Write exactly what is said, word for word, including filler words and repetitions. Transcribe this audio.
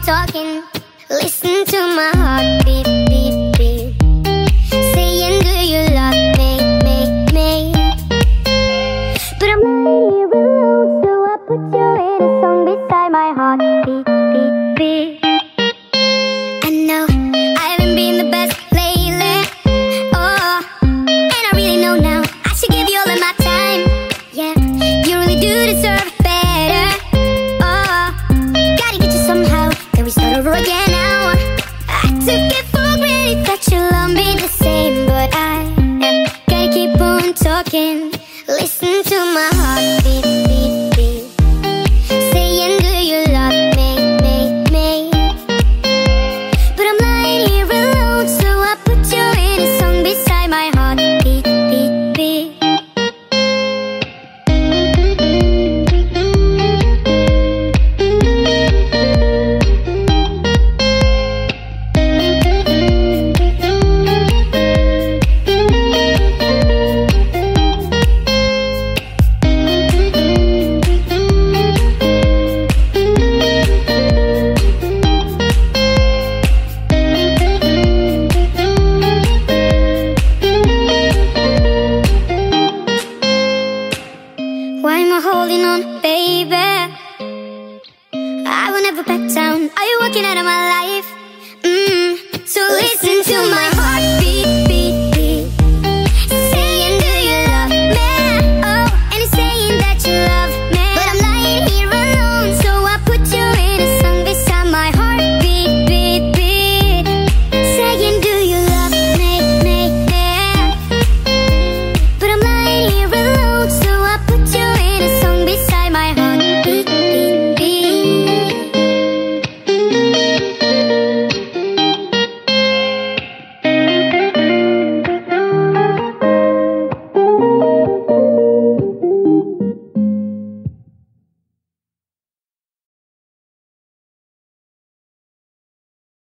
talking. Listen to my heart beat, beat, beat. Saying, do you love me, me, me? But I'm not here alone, so I put you in a song beside my heart beat, beat, beat. I know I haven't been the best lately, oh, and I really know now I should give you all of my time. Yeah, you really do deserve better. Oh, gotta get you somehow. Can we start over again now? I took it for granted that you'll love me the same, but I yeah, gotta keep on talking. Listen to my heart beat, beat, beat. Saying, do you love me, me, me? But I'm lying here alone, so I put you in a song beside my heart beat, beat, beat. Why am I holding on, baby? I will never back down. Are you walking out of my life?